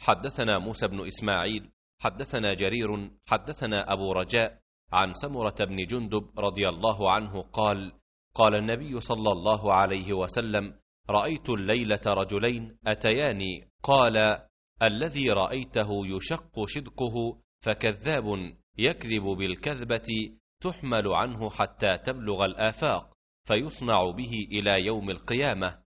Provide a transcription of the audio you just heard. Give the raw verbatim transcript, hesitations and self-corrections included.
حدثنا موسى بن إسماعيل حدثنا جرير حدثنا أبو رجاء عن سمرة بن جندب رضي الله عنه قال: قال النبي صلى الله عليه وسلم: رأيت الليلة رجلين أتياني، قال: الذي رأيته يشق شدقه فكذاب يكذب بالكذبة تحمل عنه حتى تبلغ الآفاق فيصنع به إلى يوم القيامة،